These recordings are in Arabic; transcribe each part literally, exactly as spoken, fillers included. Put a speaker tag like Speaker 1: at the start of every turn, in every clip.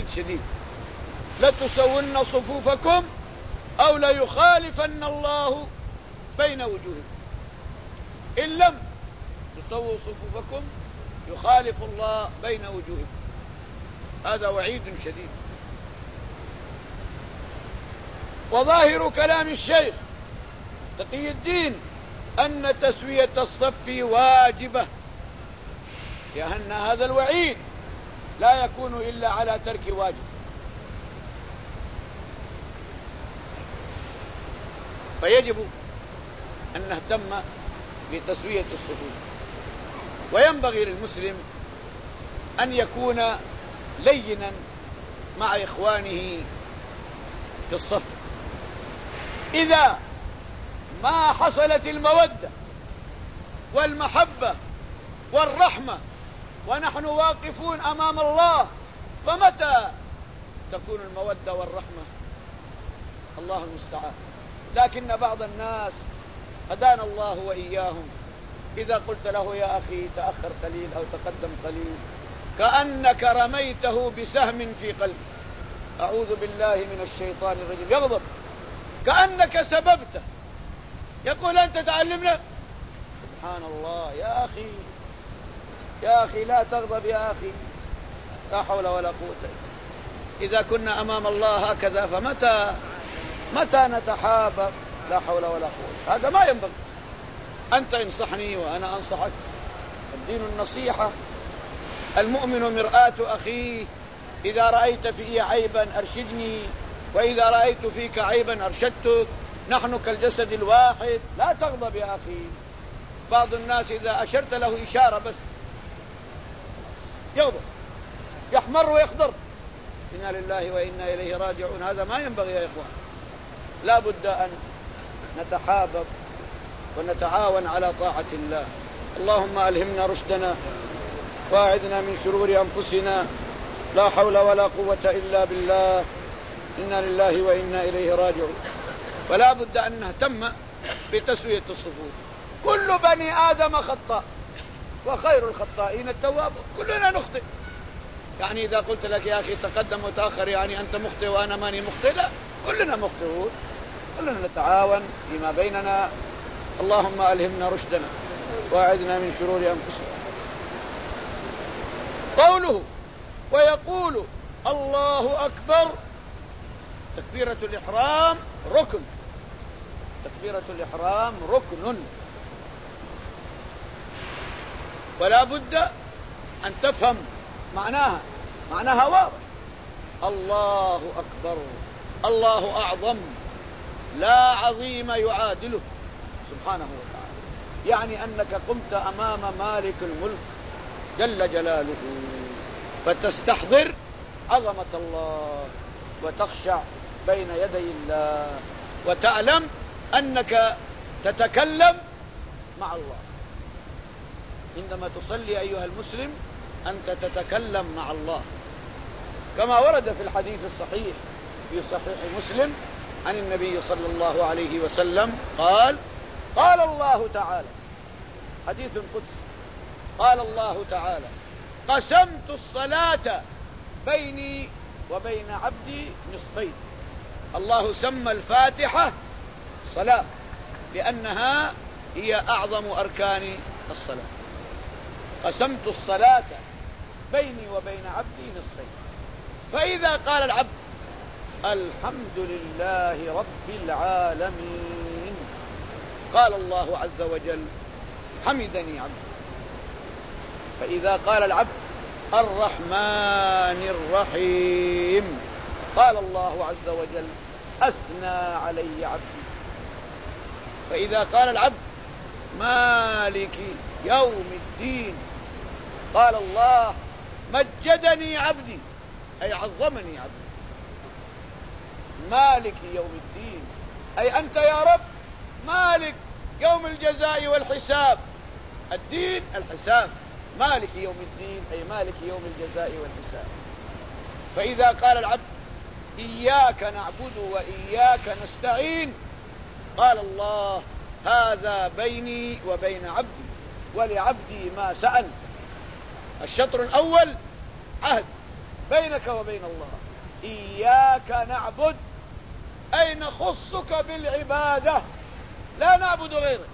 Speaker 1: شديد: لتسون صفوفكم أو ليخالفن الله بين وجوهكم، إن لم تسووا صفوفكم يخالف الله بين وجوهكم. هذا وعيد شديد. وظاهر كلام الشيخ تقي الدين أن تسوية الصف واجبة، لأن هذا الوعيد لا يكون إلا على ترك واجب. فيجب أن نهتم بتسوية الصفوف، وينبغي للمسلم أن يكون لينا مع إخوانه في الصف. إذا ما حصلت المودة والمحبة والرحمة ونحن واقفون أمام الله، فمتى تكون المودة والرحمة؟ الله المستعان. لكن بعض الناس هدانا الله وإياهم، إذا قلت له يا أخي تأخر قليل أو تقدم قليل كأنك رميته بسهم في قلبه، أعوذ بالله من الشيطان الرجيم، يغضب كأنك سببته، يقول أنت تعلمنا. سبحان الله يا أخي، يا أخي لا تغضب يا أخي، لا حول ولا قوة. إذا كنا أمام الله هكذا فمتى متى نتحابب؟ لا حول ولا قوة. هذا ما ينبغي. أنت انصحني وأنا أنصحك، الدين النصيحة. المؤمن مرآة أخيه، إذا رأيت فيه عيبا أرشدني، وإذا رأيت فيك عيبا أرشدتك، نحن كالجسد الواحد. لا تغضب يا أخي. بعض الناس إذا أشرت له إشارة بس يغضب، يحمر ويخضر. إنا لله وإنا إليه راجعون. هذا ما ينبغي يا إخوان. لا بد أن نتحابب ونتعاون على طاعة الله. اللهم ألهمنا رشدنا واعذنا من شرور أنفسنا، لا حول ولا قوة إلا بالله، إنا لله وإنا إليه راجعون. ولا بد أن نهتم بتسوية الصفوف. كل بني آدم خطاء وخير الخطائين التواب. كلنا نخطئ. يعني إذا قلت لك يا أخي تقدم وتأخر يعني أنت مخطئ وأنا ماني مخطئ؟ لا، كلنا مخطئون، كلنا نتعاون فيما بيننا. اللهم ألهمنا رشدنا واعذنا من شرور أنفسنا. قوله ويقول الله أكبر، تكبيرة الإحرام ركن، تكبيرة الإحرام ركن، ولا بد أن تفهم معناها، معناها واضح. الله أكبر، الله أعظم، لا عظيم يعادله سبحانه وتعالى. يعني أنك قمت أمام مالك الملك جل جلاله، فتستحضر عظمة الله وتخشع بين يدي الله، وتعلم أنك تتكلم مع الله. عندما تصلي أيها المسلم أنت تتكلم مع الله، كما ورد في الحديث الصحيح في صحيح مسلم عن النبي صلى الله عليه وسلم قال: قال الله تعالى، حديث قدسي، قال الله تعالى: قسمت الصلاة بيني وبين عبدي نصفين. الله سمى الفاتحة صلاة لأنها هي أعظم أركان الصلاة. قسمت الصلاة بيني وبين عبدي نصفين. فإذا قال العبد الحمد لله رب العالمين، قال الله عز وجل: حمدني عبدي. فإذا قال العبد الرحمن الرحيم، قال الله عز وجل: أثنى علي عبدي. فإذا قال العبد مالك يوم الدين، قال الله: مجدني عبدي، أي عظمني عبدي. مالك يوم الدين أي أنت يا رب مالك يوم الجزاء والحساب. الدين الحساب، مالك يوم الدين أي مالك يوم الجزاء والحساب. فإذا قال العبد إياك نعبد وإياك نستعين، قال الله: هذا بيني وبين عبدي ولعبدي ما سأل. الشطر الأول عهد بينك وبين الله. إياك نعبد أي نخصك بالعبادة، لا نعبد غيرك.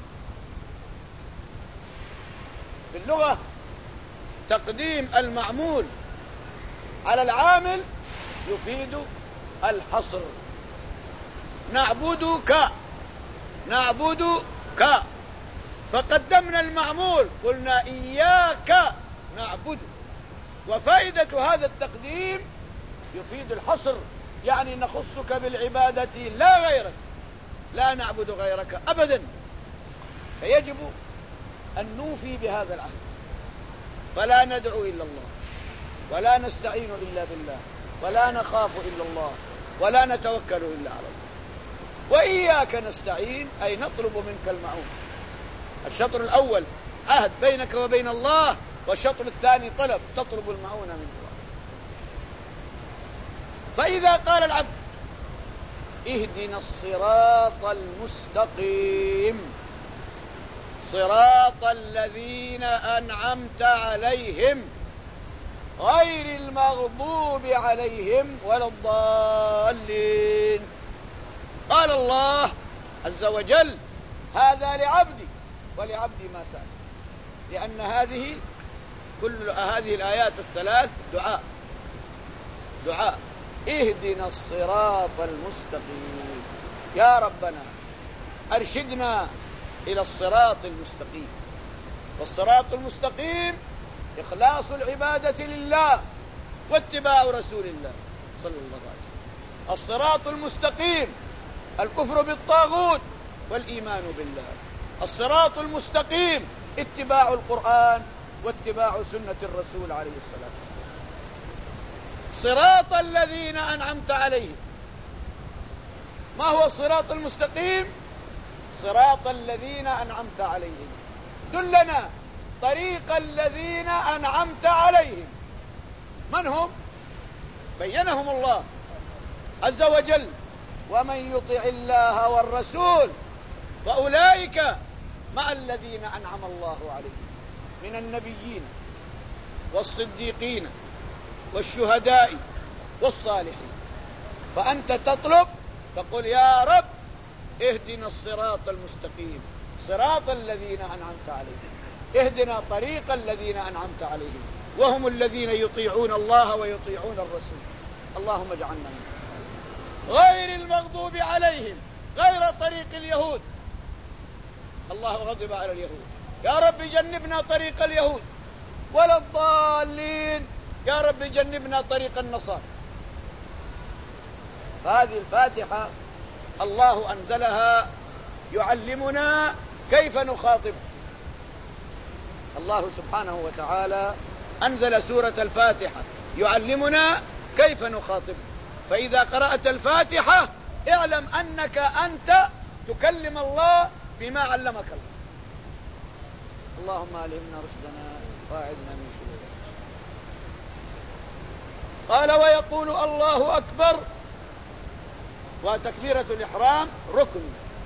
Speaker 1: في اللغة تقديم المعمول على العامل يفيد الحصر. نعبدك نعبدك، فقدمنا المعمول، قلنا إياك نعبد. وفائدة هذا التقديم يفيد الحصر، يعني نخصك بالعبادة لا غيرك، لا نعبد غيرك أبدا. فيجب أن نوفي بهذا العهد، فلا ندعو إلا الله، ولا نستعين إلا بالله، ولا نخاف إلا الله، ولا نتوكل إلا على الله. وإياك نستعين أي نطلب منك المعون. الشطر الأول عهد بينك وبين الله، والشطر الثاني طلب، تطلب المعون من الله. فإذا قال العبد اهدنا الصراط المستقيم، صراط الذين أنعمت عليهم غير المغضوب عليهم ولا الضالين، قال الله عز وجل هذا لعبدي ولعبدي ما سأل، لأن هذه كل هذه الآيات الثلاث دعاء دعاء اهدنا الصراط المستقيم. يا ربنا أرشدنا إلى الصراط المستقيم. والصراط المستقيم إخلاص العبادة لله واتباع رسول الله صلى الله عليه وسلم. الصراط المستقيم الكفر بالطاغوت والإيمان بالله. الصراط المستقيم اتباع القرآن واتباع سنة الرسول عليه الصلاة والسلام. صراط الذين أنعمت عليهم. ما هو الصراط المستقيم؟ صراط الذين أنعمت عليهم. دلنا طريق الذين أنعمت عليهم. من هم؟ بينهم الله عز وجل: ومن يطع الله والرسول فأولئك مع الذين أنعم الله عليهم من النبيين والصديقين والشهداء والصالحين. فأنت تطلب، تقول يا رب اهدنا الصراط المستقيم، صراط الذين أنعمت عليهم، اهدنا طريق الذين أنعمت عليهم، وهم الذين يطيعون الله ويطيعون الرسول. اللهم اجعلنا منهم. غير المغضوب عليهم، غير طريق اليهود. الله غضب على اليهود، يا رب جنبنا طريق اليهود. ولا الضالين، يا رب جنبنا طريق النصارى. هذه الفاتحة الله أنزلها يعلمنا كيف نخاطب. الله سبحانه وتعالى أنزل سورة الفاتحة يعلمنا كيف نخاطب. فإذا قرأت الفاتحة اعلم أنك أنت تكلم الله بما علمك الله. اللهم ألهمنا رشدنا واعذنا من شرور أنفسنا. قال ويقول الله أكبر. وتكبيرة الإحرام ركن،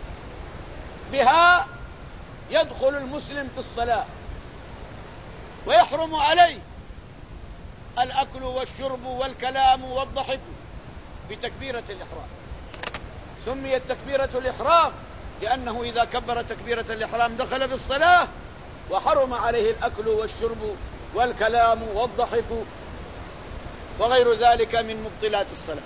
Speaker 1: بها يدخل المسلم في الصلاة ويحرم عليه الأكل والشرب والكلام والضحك بتكبيرة الإحرام. سميت تكبيرة الإحرام لأنه إذا كبر تكبيرة الإحرام دخل في الصلاة وحرم عليه الأكل والشرب والكلام والضحك وغير ذلك من مبطلات الصلاة،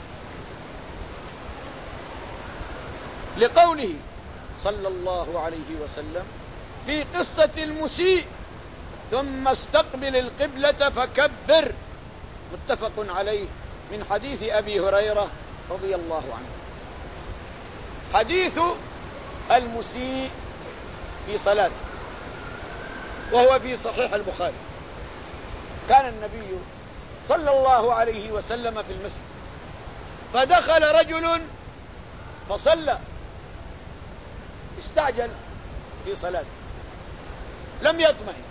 Speaker 1: لقوله صلى الله عليه وسلم في قصة المسيء: ثم استقبل القبلة فكبر، متفق عليه، من حديث أبي هريرة رضي الله عنه. حديث المسيء في صلاته وهو في صحيح البخاري. كان النبي صلى الله عليه وسلم في المسجد، فدخل رجل فصلى، استعجل في صلاته، لم يطمئن،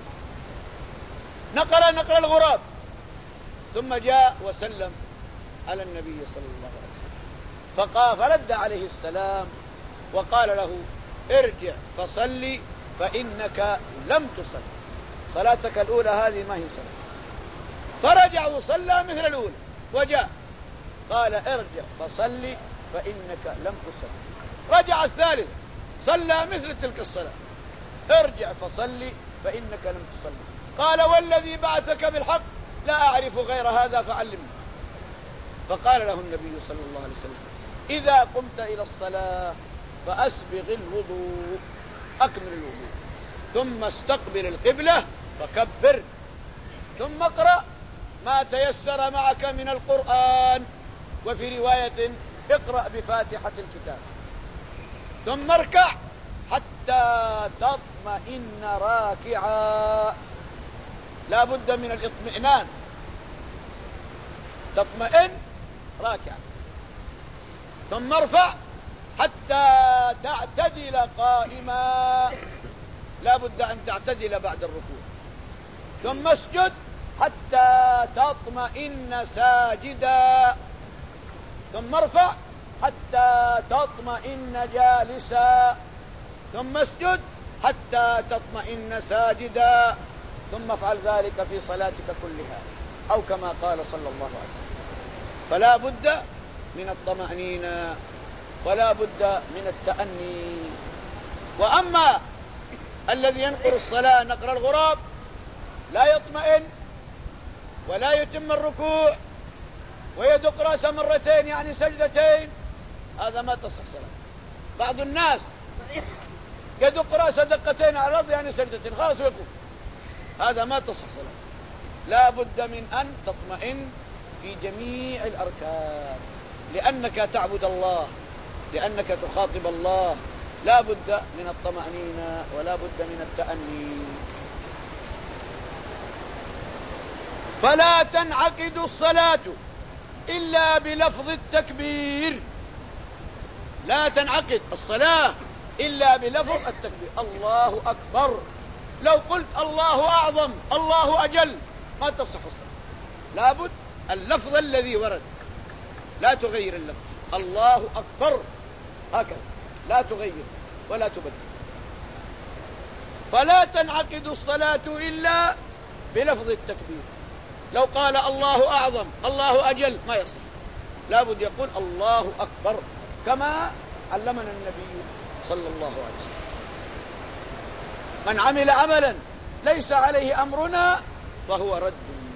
Speaker 1: نقر نقر الغراب، ثم جاء وسلم على النبي صلى الله عليه وسلم، فقال فرد عليه السلام وقال له: ارجع فصلي فإنك لم تصل، صلاتك الأولى هذه ما هي صلاة. فرجع وصلى مثل الأولى وجاء قال ارجع فصلي فإنك لم تصلي. رجع الثالث صلى مثل تلك الصلاة، ارجع فصلي فإنك لم تصلي. قال والذي بعثك بالحق لا أعرف غير هذا فعلمني. فقال له النبي صلى الله عليه وسلم إذا قمت إلى الصلاة فأسبغ الوضوء، أكمل الوضوء، ثم استقبل القبلة فكبر، ثم اقرأ ما تيسر معك من القرآن، وفي رواية اقرأ بفاتحة الكتاب، ثم اركع حتى تطمئن راكعا، لا بد من الاطمئنان، تطمئن راكعا، ثم ارفع حتى تعتدل قائما، لا بد أن تعتدل بعد الركوع، ثم اسجد حتى تطمئن ساجدا، ثم ارفع حتى تطمئن جالسا، ثم اسجد حتى تطمئن ساجدا، ثم افعل ذلك في صلاتك كلها، أو كما قال صلى الله عليه وسلم. فلا بد من الطمأنينة ولا بد من التأني. وأما الذي ينقر الصلاة نقر الغراب لا يطمئن ولا يتم الركوع ويدق رأسه مرتين يعني سجدتين، هذا ما تصح صلاة. بعض الناس يدق رأسه دقتين على الأرض يعني سجدتين خلاص ويقوم، هذا ما تصح صلاة. لا بد من أن تطمئن في جميع الأركان، لأنك تعبد الله، لأنك تخاطب الله، لا بد من الطمأنينة ولا بد من التأني. فلا تنعقد الصلاة إلا بلفظ التكبير، لا تنعقد الصلاة إلا بلفظ التكبير، الله أكبر. لو قلت الله أعظم الله أجل ما تصح الصلاة، لابد اللفظ الذي ورد، لا تغير اللفظ، الله أكبر هكذا، لا تغير ولا تبدل. فلا تنعقد الصلاة إلا بلفظ التكبير. لو قال الله أعظم الله أجل ما يصح، لابد يقول الله أكبر كما علمنا النبي صلى الله عليه وسلم. من عمل عملا ليس عليه أمرنا فهو رد.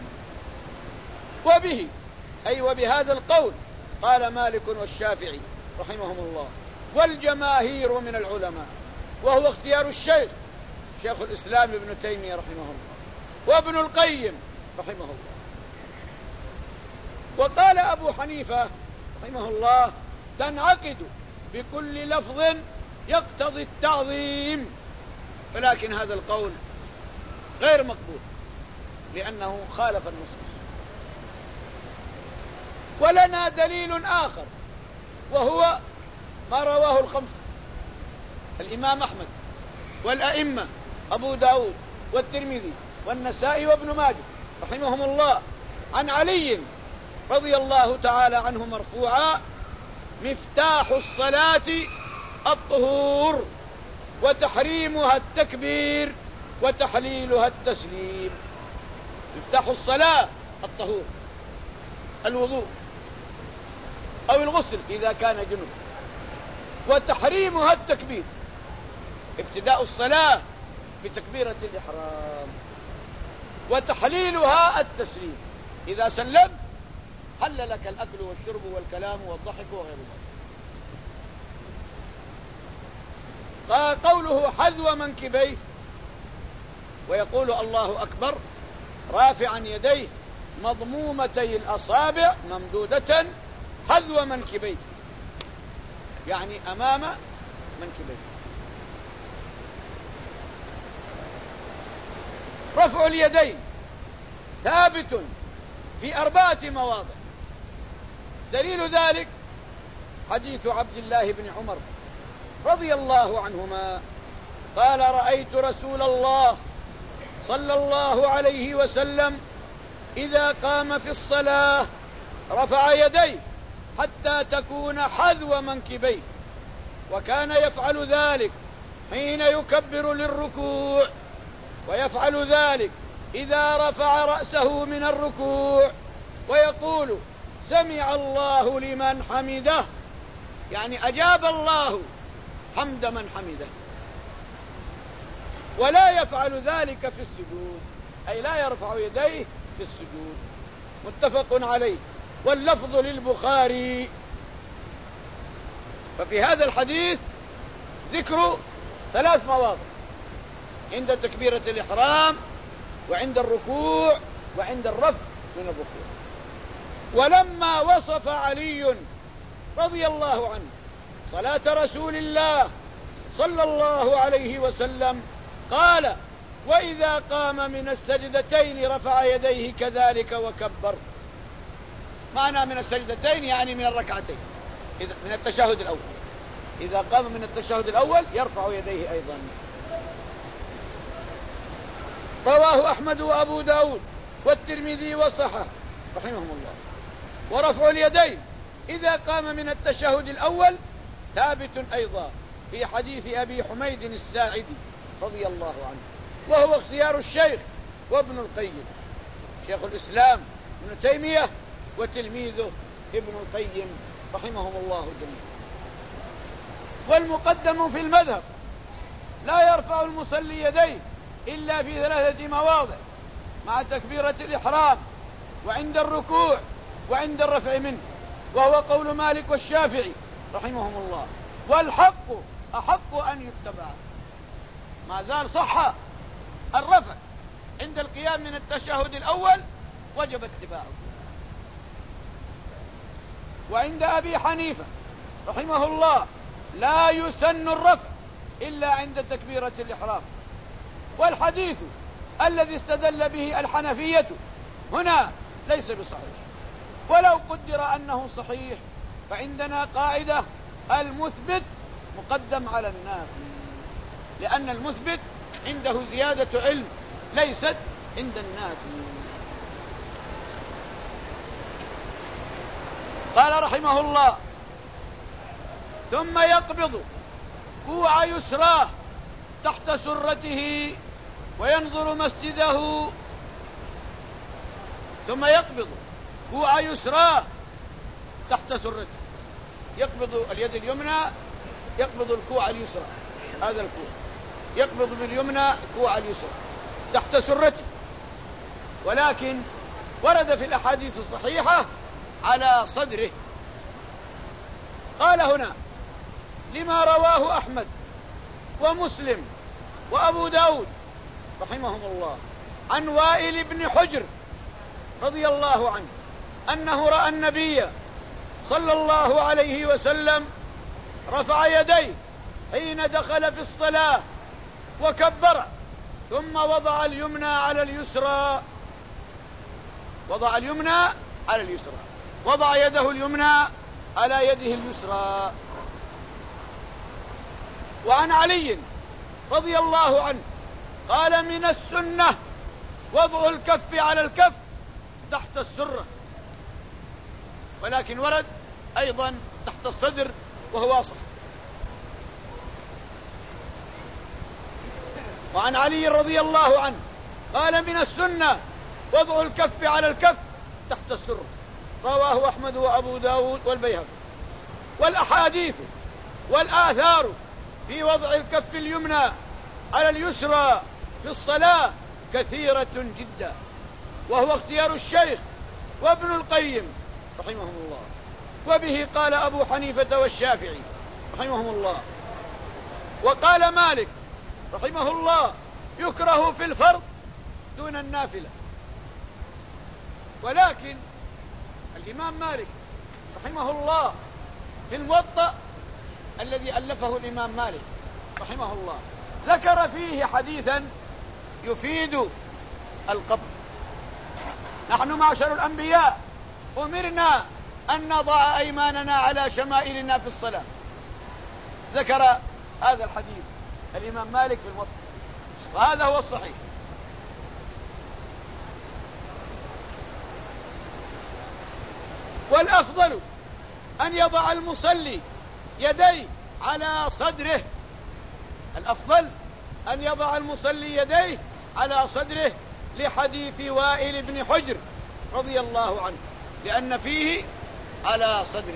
Speaker 1: وبه أي وبهذا القول قال مالك والشافعي رحمهم الله والجماهير من العلماء، وهو اختيار الشيخ شيخ الإسلام ابن تيمية رحمه الله وابن القيم رحمه الله. وقال أبو حنيفة رحمه الله تنعقد بكل لفظ يقتضي التعظيم، ولكن هذا القول غير مقبول لأنه خالف النصوص. ولنا دليل آخر وهو ما رواه الخمسة، الإمام أحمد والأئمة أبو داود والترمذي والنسائي وابن ماجه رحمهم الله عن علي رضي الله تعالى عنه مرفوعا مفتاح الصلاة الطهور وتحريمها التكبير وتحليلها التسليم. مفتاح الصلاة الطهور، الوضوء أو الغسل إذا كان جنوب، وتحريمها التكبير، ابتداء الصلاة بتكبيرة الإحرام، وتحليلها التسليم، إذا سلمت حل لك الأكل والشرب والكلام والضحك وغير ذلك. قال قوله حذو منكبيه، ويقول الله أكبر رافعا يديه مضمومتي الأصابع ممدودة حذو منكبيه، يعني أمام منكبيه. رفع اليدين ثابت في أربعة مواضع، دليل ذلك حديث عبد الله بن عمر رضي الله عنهما قال رأيت رسول الله صلى الله عليه وسلم إذا قام في الصلاة رفع يديه حتى تكون حذو منكبيه، وكان يفعل ذلك حين يكبر للركوع، ويفعل ذلك إذا رفع رأسه من الركوع ويقول سمع الله لمن حمده، يعني أجاب الله حمد من حمده، ولا يفعل ذلك في السجود، أي لا يرفع يديه في السجود. متفق عليه، واللفظ للبخاري. ففي هذا الحديث ذكر ثلاث مواضع: عند تكبيرة الإحرام، وعند الركوع، وعند الرفع من الركوع. ولما وصف علي رضي الله عنه صلاة رسول الله صلى الله عليه وسلم قال: وإذا قام من السجدتين رفع يديه كذلك وكبر. معنى من السجدتين يعني من الركعتين، من التشهد الأول. إذا قام من التشهد الأول يرفع يديه أيضا. رواه أحمد وأبو داود والترمذي وصححه رحمهم الله. ورفع اليدين إذا قام من التشهد الأول ثابت أيضا في حديث أبي حميد الساعدي رضي الله عنه، وهو اختيار الشيخ وابن القيم، شيخ الإسلام ابن تيمية وتلميذه ابن القيم رحمهم الله جميعا. والمقدم في المذهب لا يرفع المصلي يديه إلا في ثلاثة مواضع: مع تكبيرة الإحرام، وعند الركوع، وعند الرفع منه، وهو قول مالك والشافعي رحمهم الله. والحق أحق أن يتبع. ما زال صح الرفع عند القيام من التشهد الأول وجب اتباعه. وعند أبي حنيفة رحمه الله لا يسن الرفع إلا عند تكبيرة الإحرام. والحديث الذي استدل به الحنفية هنا ليس بصحيح، ولو قدر أنه صحيح فعندنا قاعدة: المثبت مقدم على النافي، لأن المثبت عنده زيادة علم ليست عند النافي. قال رحمه الله: ثم يقبض كوع يسراه تحت سرته وينظر مسجده. ثم يقبض كوع يسراه تحت سرته، يقبض اليد اليمنى، يقبض الكوع اليسرى، هذا الكوع يقبض باليمنى كوع اليسرى تحت سرته. ولكن ورد في الأحاديث الصحيحة على صدره. قال هنا: لما رواه أحمد ومسلم وأبو داود رحمهم الله عن وائل بن حجر رضي الله عنه أنه رأى النبي صلى الله عليه وسلم رفع يديه حين دخل في الصلاة وكبر، ثم وضع اليمنى على اليسرى، وضع اليمنى على اليسرى، وضع يده اليمنى على يده اليسرى. وعن علي رضي الله عنه قال: من السنة وضع الكف على الكف تحت السرة، ولكن ورد أيضا تحت الصدر وهو أصح. وعن علي رضي الله عنه قال: من السنة وضع الكف على الكف تحت السرة. رواه أحمد وأبو داود والبيهقي. والأحاديث والآثار في وضع الكف اليمنى على اليسرى في الصلاة كثيرة جدا، وهو اختيار الشيخ وابن القيم رحمهم الله، وبه قال أبو حنيفة والشافعي رحمهم الله. وقال مالك رحمه الله: يكره في الفرض دون النافلة. ولكن الإمام مالك رحمه الله في الموطأ الذي ألفه الإمام مالك رحمه الله ذكر فيه حديثا يفيد القبض. نحن معشر الأنبياء أمرنا أن نضع أيماننا على شمائلنا في الصلاة. ذكر هذا الحديث الإمام مالك في الموطأ، وهذا هو الصحيح. والأفضل أن يضع المصلي يديه على صدره، الأفضل أن يضع المصلي يديه على صدره لحديث وائل بن حجر رضي الله عنه، لأن فيه على صدره.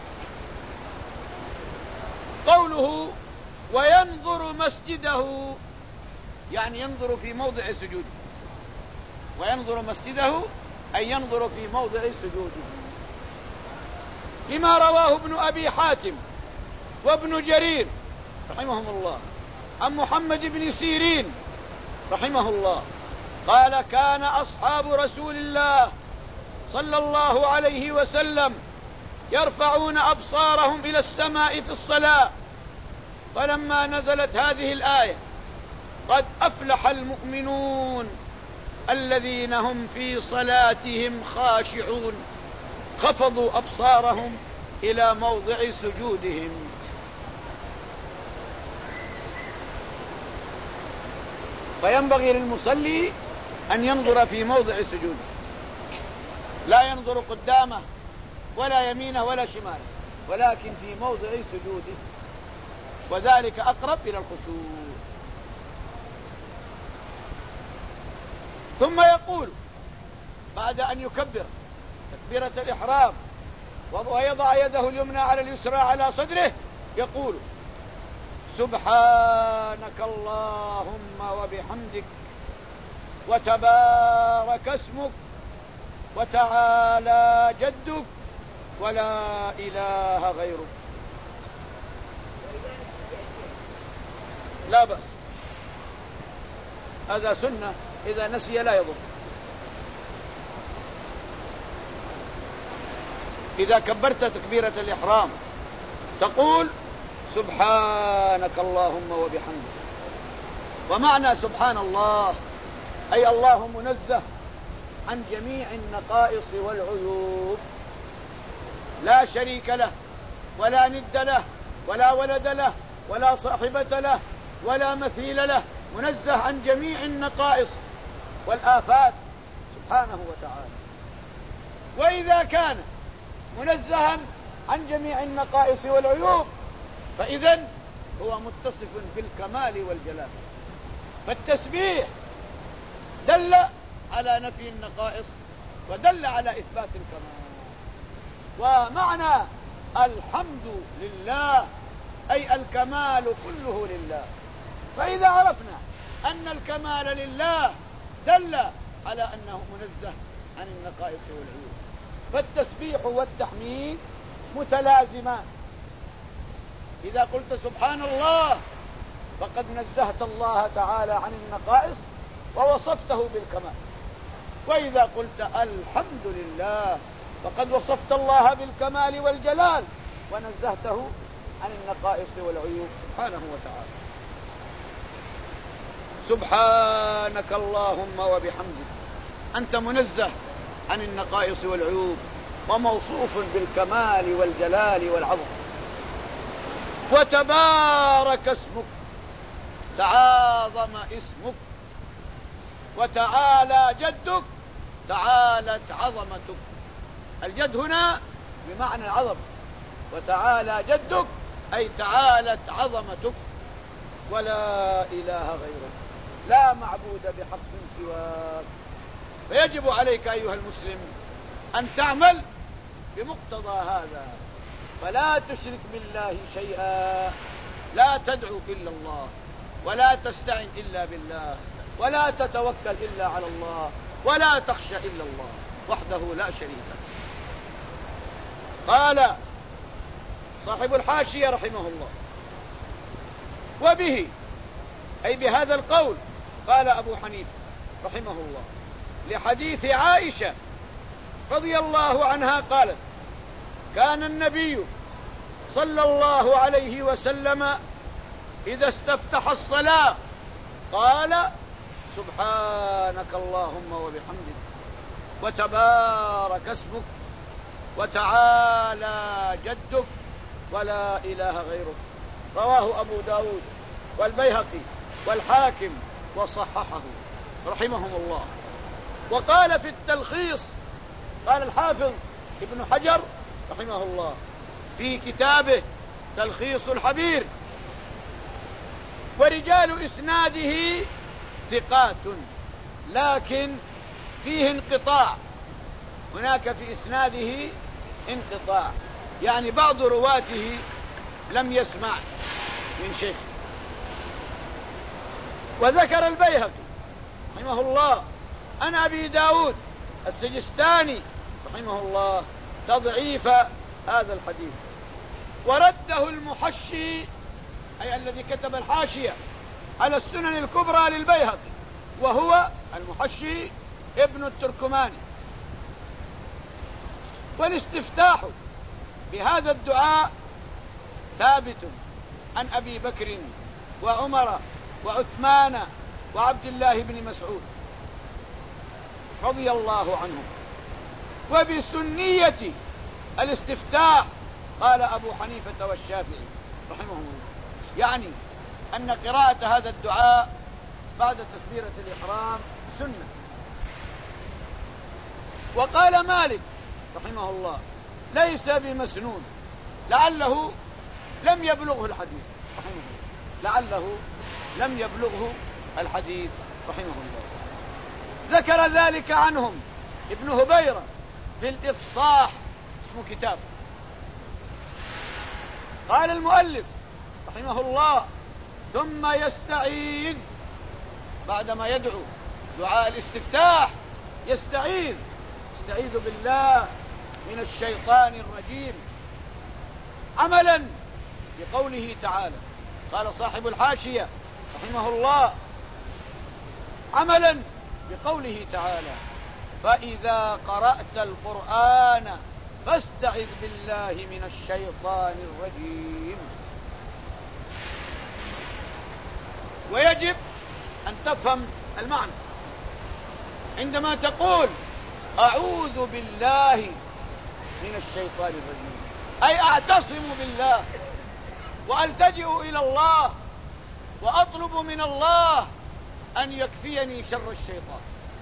Speaker 1: قوله وينظر مسجده، يعني ينظر في موضع سجوده، وينظر مسجده أي ينظر في موضع سجوده، لما رواه ابن أبي حاتم وابن جرير رحمهم الله عن محمد بن سيرين رحمه الله قال كان أصحاب رسول الله صلى الله عليه وسلم يرفعون أبصارهم إلى السماء في الصلاة، فلما نزلت هذه الآية قد أفلح المؤمنون الذين هم في صلاتهم خاشعون خفضوا أبصارهم إلى موضع سجودهم. فينبغي للمصلي أن ينظر في موضع سجوده، لا ينظر قدامه ولا يمينه ولا شماله، ولكن في موضع سجوده، وذلك أقرب إلى الخشوع. ثم يقول بعد أن يكبر تكبيرة الإحرام ويضع يده اليمنى على اليسرى على صدره، يقول سبحانك اللهم وبحمدك وتبارك اسمك وتعالى جدك ولا إله غيرك. لا بأس، هذا سنة، إذا نسي لا يضر. إذا كبرت تكبيرة الإحرام تقول سبحانك اللهم وبحمدك. ومعنى سبحان الله أي الله منزه عن جميع النقائص والعيوب، لا شريك له ولا ند له ولا ولد له ولا صاحبة له ولا مثيل له، منزه عن جميع النقائص والآفات سبحانه وتعالى. وإذا كان منزها عن جميع النقائص والعيوب فإذن هو متصف بالكمال والجلال. فالتسبيح دل على نفي النقائص ودل على إثبات الكمال. ومعنى الحمد لله أي الكمال كله لله. فإذا عرفنا أن الكمال لله دل على أنه منزه عن النقائص والعيوب، فالتسبيح والتحميد متلازمان. إذا قلت سبحان الله فقد نزهت الله تعالى عن النقائص ووصفته بالكمال، وإذا قلت الحمد لله فقد وصفت الله بالكمال والجلال ونزهته عن النقائص والعيوب سبحانه وتعالى. سبحانك اللهم وبحمدك، أنت منزه عن النقائص والعيوب وموصوف بالكمال والجلال والعظمة. وتبارك اسمك، تعاظم اسمك، وتعالى جدك، تعالت عظمتك. الجد هنا بمعنى العظمة، وتعالى جدك أي تعالت عظمتك، ولا إله غيرك، لا معبود بحق سواك. فيجب عليك أيها المسلم أن تعمل بمقتضى هذا، فلا تشرك بالله شيئا، لا تدعو إلا الله، ولا تستعن إلا بالله، ولا تتوكل إلا على الله، ولا تخشى إلا الله وحده لا شريك له. قال صاحب الحاشية رحمه الله وبه أي بهذا القول قال أبو حنيفة رحمه الله لحديث عائشة رضي الله عنها قالت كان النبي صلى الله عليه وسلم إذا استفتح الصلاة قال سبحانك اللهم وبحمدك وتبارك اسمك وتعالى جدك ولا إله غيرك. رواه أبو داود والبيهقي والحاكم وصححه رحمهم الله. وقال في التلخيص، قال الحافظ ابن حجر رحمه الله في كتابه تلخيص الحبير: ورجال إسناده ثقات لكن فيه انقطاع، هناك في إسناده انقطاع، يعني بعض رواته لم يسمع من شيخ. وذكر البيهقي رحمه الله عن أبي داود السجستاني رحمه الله تضعيف هذا الحديث، ورده المحشي أي الذي كتب الحاشية على السنن الكبرى للبيهقي، وهو المحشي ابن التركماني. والاستفتاح بهذا الدعاء ثابت عن أبي بكر وعمر وعثمان وعبد الله بن مسعود رضي الله عنهم. وبسنية الاستفتاح قال أبو حنيفة والشافعي رحمهم الله، يعني أن قراءة هذا الدعاء بعد تكبيرة الإحرام سنة. وقال مالك رحمه الله ليس بمسنون، لعله لم يبلغه الحديث رحمه الله، لعله لم يبلغه الحديث رحمه الله. ذكر ذلك عنهم ابن هبيرة في الإفصاح، اسمه كتاب. قال المؤلف رحمه الله ثم يستعيذ، بعدما يدعو دعاء الاستفتاح يستعيذ، يستعيذ بالله من الشيطان الرجيم، عملا بقوله تعالى. قال صاحب الحاشية رحمه الله عملا بقوله تعالى فإذا قرأت القرآن فاستعذ بالله من الشيطان الرجيم. ويجب أن تفهم المعنى عندما تقول أعوذ بالله من الشيطان الرجيم، أي أعتصم بالله وألتجئ إلى الله وأطلب من الله أن يكفيني شر الشيطان.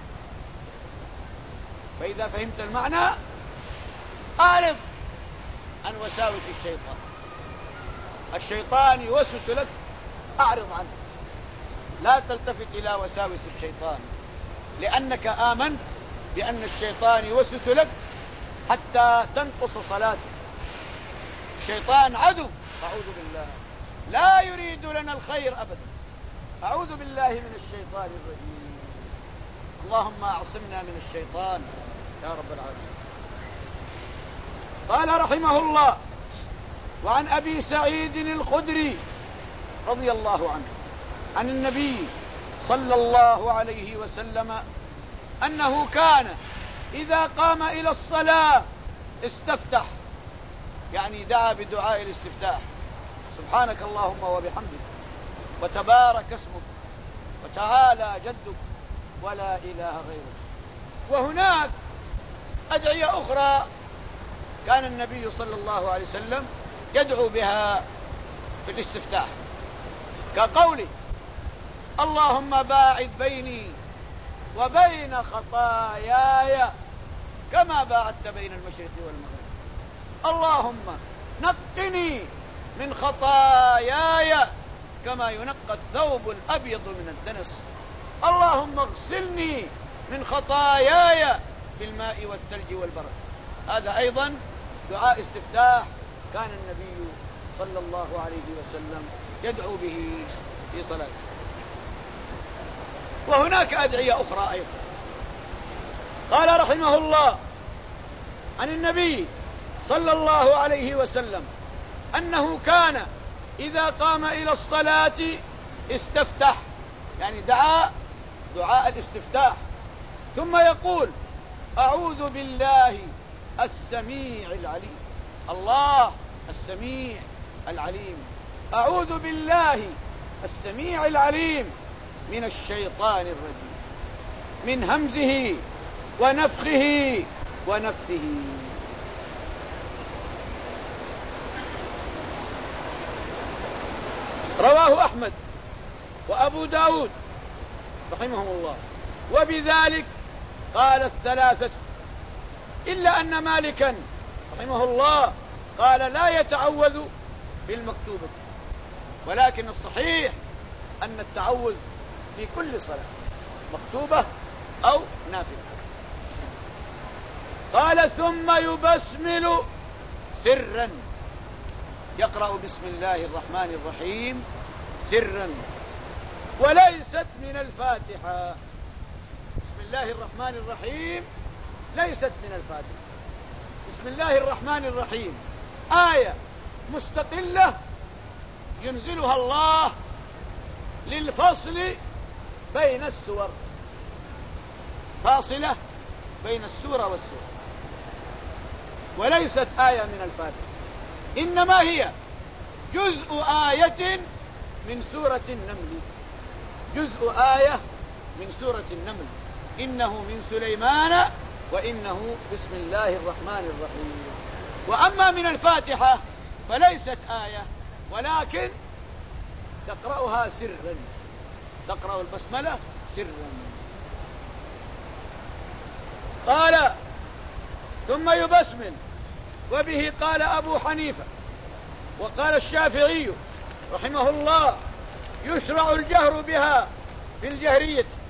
Speaker 1: فإذا فهمت المعنى أعرض عن وساوس الشيطان. الشيطان يوسوس لك، أعرض عنه، لا تلتفت إلى وساوس الشيطان، لأنك آمنت بأن الشيطان يوسوس لك حتى تنقص صلاتك. الشيطان عدو، أعوذ بالله، لا يريد لنا الخير أبدا. أعوذ بالله من الشيطان الرجيم. اللهم أعصمنا من الشيطان يا رب العالمين. قال رحمه الله وعن أبي سعيد الخدري رضي الله عنه عن النبي صلى الله عليه وسلم أنه كان إذا قام إلى الصلاة استفتح، يعني دعا بدعاء الاستفتاح: سبحانك اللهم وبحمدك وتبارك اسمك وتعالى جدك ولا إله غيرك. وهناك أدعية أخرى كان النبي صلى الله عليه وسلم يدعو بها في الاستفتاح، كقوله: اللهم باعد بيني وبين خطاياي كما باعدت بين المشرق والمغرب. اللهم نقني من خطاياي كما ينقى الثوب الأبيض من الدنس. اللهم اغسلني من خطاياي بالماء والثلج والبرد. هذا أيضا دعاء استفتاح كان النبي صلى الله عليه وسلم يدعو به في صلاته. وهناك أدعية أخرى أيضا. قال رحمه الله عن النبي صلى الله عليه وسلم أنه كان إذا قام إلى الصلاة استفتح، يعني دعا دعاء الاستفتاح، ثم يقول: أعوذ بالله السميع العليم. الله السميع العليم. أعوذ بالله السميع العليم من الشيطان الرجيم، من همزه ونفخه ونفثه. رواه أحمد وأبو داود رحمهم الله. وبذلك قال الثلاثة، إلا أن مالكا رحمه الله قال لا يتعوذ بالمكتوبة، ولكن الصحيح أن التعوذ في كل صلاة، مكتوبة أو نافلة. قال ثم يبسمل سرا، يقرأ بسم الله الرحمن الرحيم سرا، وليست من الفاتحة. بسم الله الرحمن الرحيم ليست من الفاتحة. بسم الله الرحمن الرحيم آية مستقلة ينزلها الله للفصل بين السور، فاصلة بين السورة والسورة، وليست آية من الفاتحة، إنما هي جزء آية من سورة النمل، جزء آية من سورة النمل. إنه من سليمان وإنه بسم الله الرحمن الرحيم. وأما من الفاتحة فليست آية، ولكن تقرأها سرا، تقرأ البسملة سرا. قال ثم يبسمل، وبه قال أبو حنيفة وقال الشافعي رحمه الله: يشرع الجهر بها في الجهرية